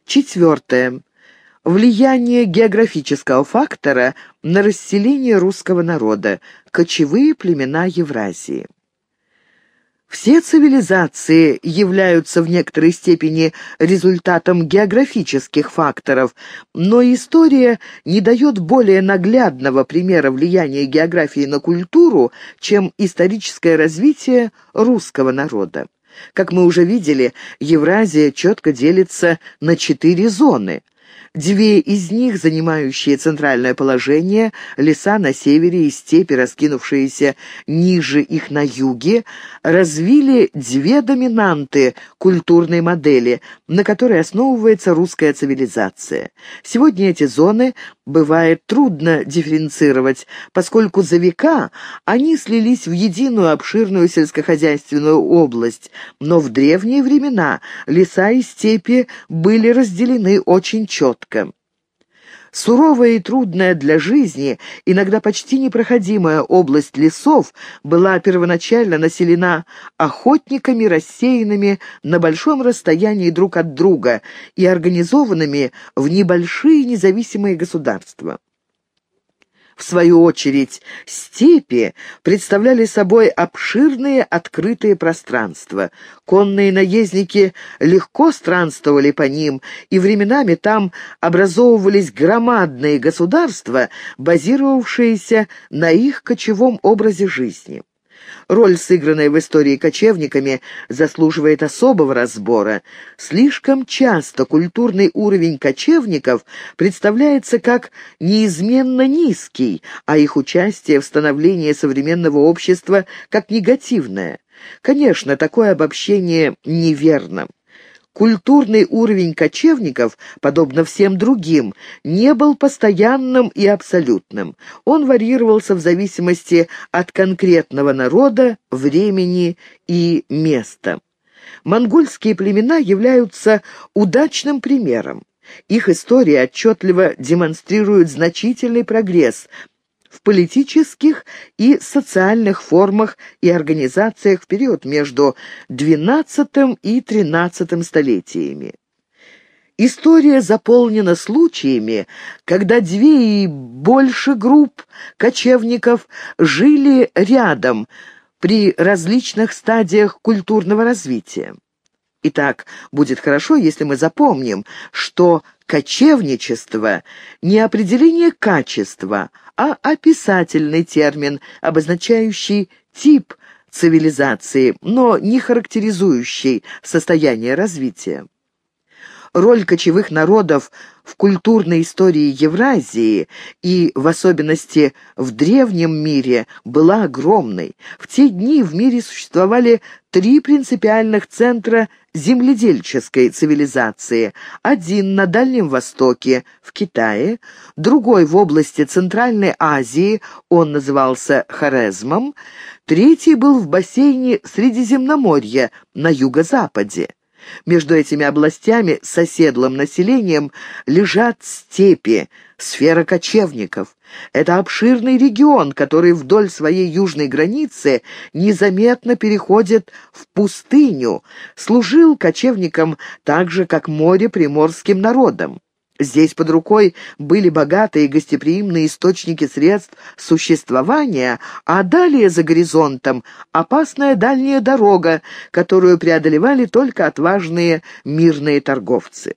Четвертое. Влияние географического фактора на расселение русского народа. Кочевые племена Евразии. Все цивилизации являются в некоторой степени результатом географических факторов, но история не дает более наглядного примера влияния географии на культуру, чем историческое развитие русского народа. Как мы уже видели, Евразия четко делится на 4 зоны. 2 из них, занимающие центральное положение, леса на севере и степи, раскинувшиеся ниже их на юге, развили 2 доминанты культурной модели, на которой основывается русская цивилизация. Сегодня эти зоны бывает трудно дифференцировать, поскольку за века они слились в единую обширную сельскохозяйственную область, но в древние времена леса и степи были разделены очень четко. Суровая и трудная для жизни, иногда почти непроходимая область лесов была первоначально населена охотниками, рассеянными на большом расстоянии друг от друга и организованными в небольшие независимые государства. В свою очередь, степи представляли собой обширные открытые пространства. Конные наездники легко странствовали по ним, и временами там образовывались громадные государства, базировавшиеся на их кочевом образе жизни. Роль, сыгранная в истории кочевниками, заслуживает особого разбора. Слишком часто культурный уровень кочевников представляется как неизменно низкий, а их участие в становлении современного общества как негативное. Конечно, такое обобщение неверно. Культурный уровень кочевников, подобно всем другим, не был постоянным и абсолютным. Он варьировался в зависимости от конкретного народа, времени и места. Монгольские племена являются удачным примером. Их история отчетливо демонстрирует значительный прогресс в политических и социальных формах и организациях в период между XII и XIII столетиями. История заполнена случаями, когда 2 и больше групп кочевников жили рядом при различных стадиях культурного развития. Итак, будет хорошо, если мы запомним, что кочевничество не определение качества, а описательный термин, обозначающий тип цивилизации, но не характеризующий состояние развития. Роль кочевых народов в культурной истории Евразии и, в особенности, в древнем мире была огромной. В те дни в мире существовали 3 принципиальных центра земледельческой цивилизации. Один на Дальнем Востоке, в Китае, другой в области Центральной Азии, он назывался Хорезмом, третий был в бассейне Средиземноморья на юго-западе. Между этими областями с оседлым населением лежат степи, сфера кочевников. Это обширный регион, который вдоль своей южной границы незаметно переходит в пустыню, служил кочевникам так же, как море приморским народам. Здесь под рукой были богатые гостеприимные источники средств существования, а далее за горизонтом опасная дальняя дорога, которую преодолевали только отважные мирные торговцы.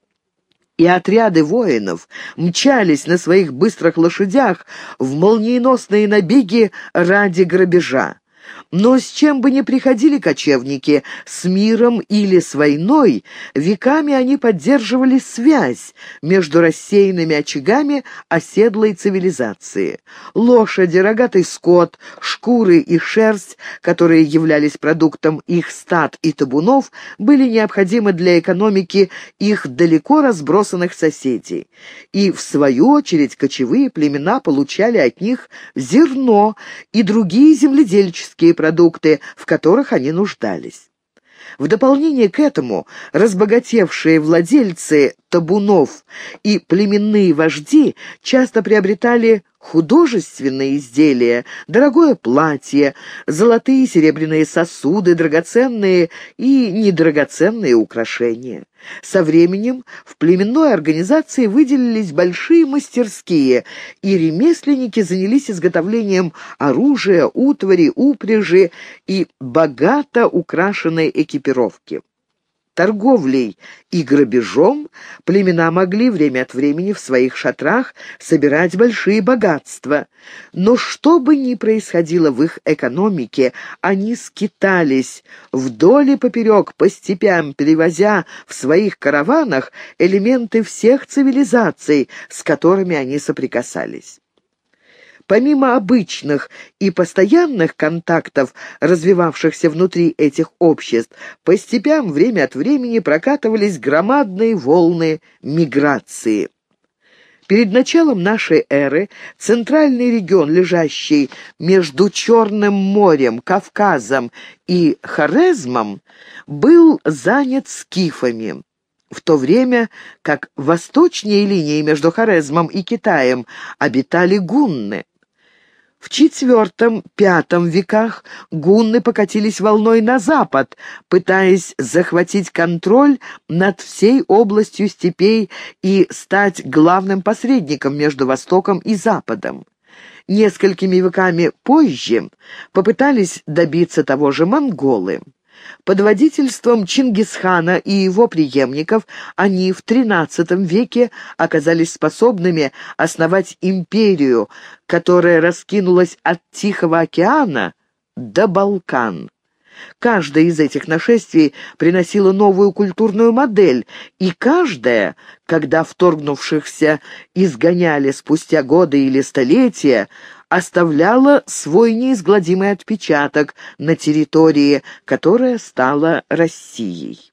И отряды воинов мчались на своих быстрых лошадях в молниеносные набеги ради грабежа. Но с чем бы ни приходили кочевники, с миром или с войной, веками они поддерживали связь между рассеянными очагами оседлой цивилизации. Лошади, рогатый скот, шкуры и шерсть, которые являлись продуктом их стад и табунов, были необходимы для экономики их далеко разбросанных соседей. И, в свою очередь, кочевые племена получали от них зерно и другие земледельческие продукты, в которых они нуждались. В дополнение к этому разбогатевшие владельцы табунов, и племенные вожди часто приобретали художественные изделия, дорогое платье, золотые и серебряные сосуды, драгоценные и недрагоценные украшения. Со временем в племенной организации выделились большие мастерские, и ремесленники занялись изготовлением оружия, утвари, упряжи и богато украшенной экипировки. Торговлей и грабежом племена могли время от времени в своих шатрах собирать большие богатства. Но что бы ни происходило в их экономике, они скитались вдоль и поперек по степям, перевозя в своих караванах элементы всех цивилизаций, с которыми они соприкасались. Помимо обычных и постоянных контактов, развивавшихся внутри этих обществ, по степям время от времени прокатывались громадные волны миграции. Перед началом нашей эры центральный регион, лежащий между Черным морем, Кавказом и Хорезмом, был занят скифами, в то время как восточнее линии между Хорезмом и Китаем обитали гунны. В IV-V веках гунны покатились волной на запад, пытаясь захватить контроль над всей областью степей и стать главным посредником между Востоком и Западом. Несколькими веками позже попытались добиться того же монголы. Под водительством Чингисхана и его преемников они в XIII веке оказались способными основать империю, которая раскинулась от Тихого океана до Балкан. Каждое из этих нашествий приносило новую культурную модель, и каждое, когда вторгнувшихся изгоняли спустя годы или столетия, оставляла свой неизгладимый отпечаток на территории, которая стала Россией.